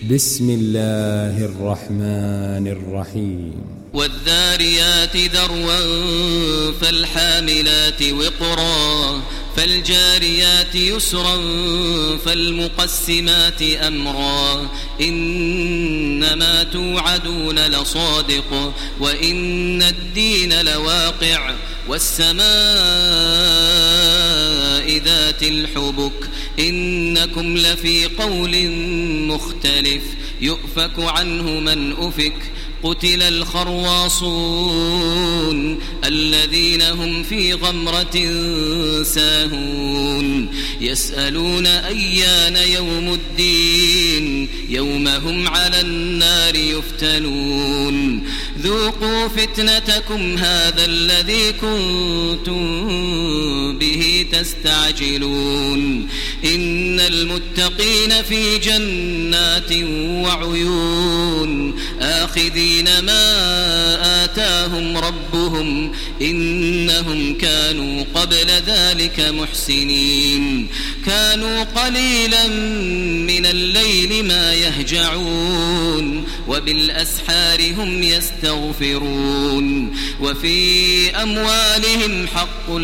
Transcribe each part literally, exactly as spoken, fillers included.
بسم الله الرحمن الرحيم والذاريات ذروا فالحاملات وقرا فالجاريات يسرا فالمقسمات أمرا إنما توعدون لصادق وإن الدين لواقع والسماء ذات الحبك إنكم لفي قول مختلف يؤفك عنه من أفك قتل الخرواصون الذين هم في غمرة ساهون يسألون أيان يوم الدين يوم هم على النار يفتنون ذوقوا فتنتكم هذا الذي كنتم به تستعجلون إن المتقين في جنات وعيون آخذين ما آتاهم ربهم إنهم كانوا قبل ذلك محسنين كانوا قليلا من الليل ما يهجعون وبالأسحار هم يستغفرون وفي أموالهم حق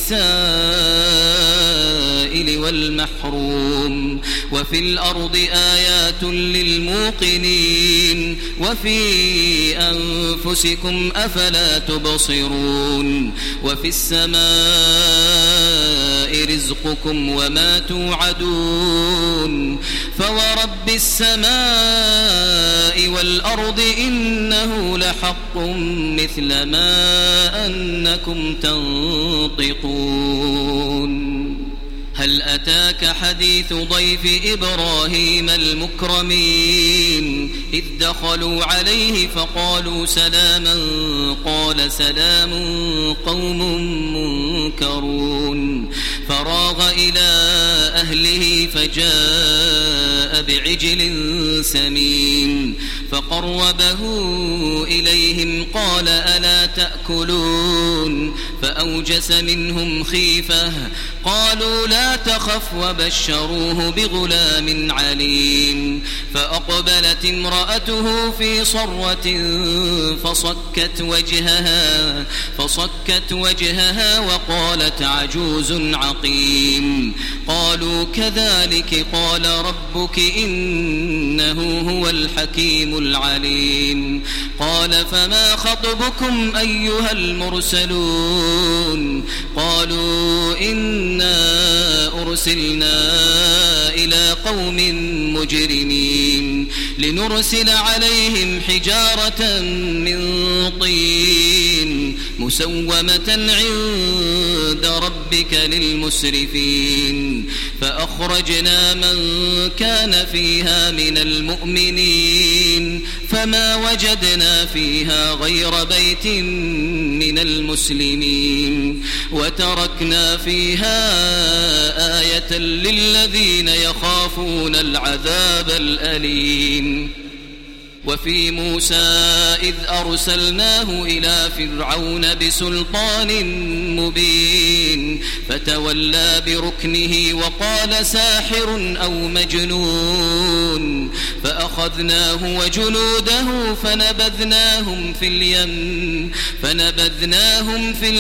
للسائل والمحروم وفي الأرض آيات للموقنين وفي أنفسكم أفلا تبصرون وفي السماء رزقكم وما توعدون فورب السماء والأرض إنه لحق مثل ما أنكم تنطقون هل أتاك حديث ضيف إبراهيم المكرمين إذ دخلوا عليه فقالوا سلاما قال سلام قوم منكرون فراغ إلى أهله فجاء بعجل سمين فقربه إليهم قال ألا تأكلون فأوجس منهم خيفة قالوا لا تخف وبشروه بغلام عليم فأقبلت امرأته في صرة فصكت وجهها فصكت وجهها وقالت عجوز عقيم قالوا كذلك قال ربك إنه هو الحكيم العليم قال فما خطبكم أيها المرسلون قالوا إنا أرسلنا إلى قوم مجرمين لنرسل عليهم حجارة من طين مسومة عند ربك للمسرفين فأخرجنا من كان فيها من المؤمنين فما وجدنا فيها غير بيت من المسلمين وتركنا فيها آية للذين يخافون العذاب الأليم وفي موسى إذ أرسلناه إلى فرعون بسلطان مبين فتولى بركنه وقال ساحر أو مجنون فأخذناه وجنوده فنبذناهم في اليم فنبذناهم في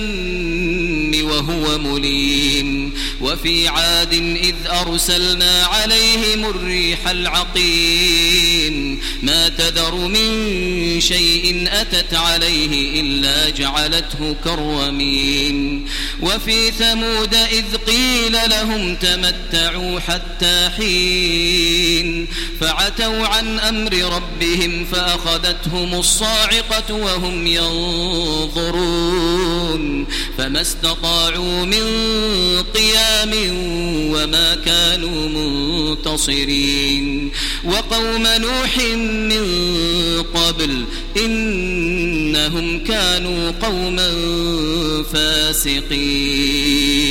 اليم وهو مليم وفي عاد إذ أرسلنا عليهم الريح العقيم ما تذر من شيء أتت عليه إلا جعلته كالرميم وفي ثمود إذ قيل لهم تمتعوا حتى حين فعتوا عن أمر ربهم فأخذتهم الصاعقة وهم ينظرون فما استطاعوا من قيام وما كانوا منتصرين وقوم نوح من قبل إنهم كانوا قوما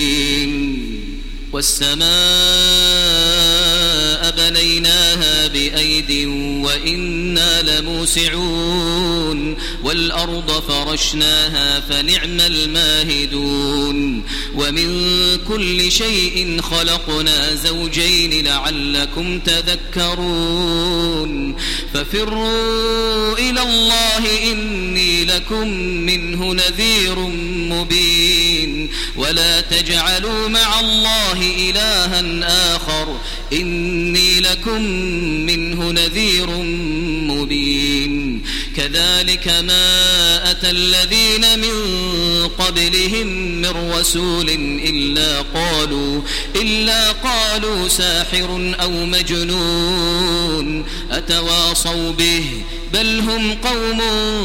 فاسقين والسماء بنيناها بأيد بأيد وإنا لموسعون والأرض فرشناها فنعم الماهدون ومن كل شيء خلقنا زوجين لعلكم تذكرون ففروا إلى الله إني لكم منه نذير مبين ولا تجعلوا مع الله إلها آخر إني لكم منه نذير مبين كذلك ما أتى الذين من قبلهم من رسول إلا قالوا إلا قالوا ساحر أو مجنون أتواصوا به بل هم قوم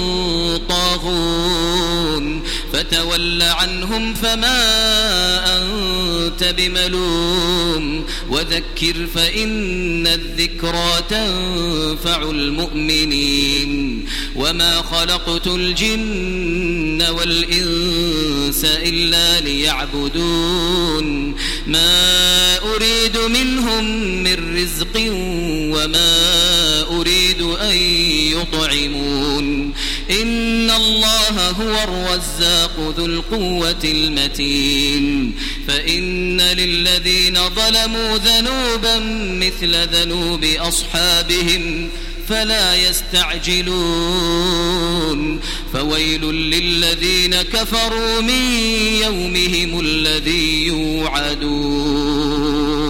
طاغون فتول عنهم فما أنت بملوم وذكر فإن الذكرى تنفع المؤمنين وما خلقت الجن والإنس إلا ليعبدون ما أريد منهم من رزق وما أريد أن يطعمون إن الله هو الرزاق ذو القوة المتين فإن للذين ظلموا ذنوبا مثل ذنوب أصحابهم فلا يستعجلون فويل للذين كفروا من يومهم الذي يوعدون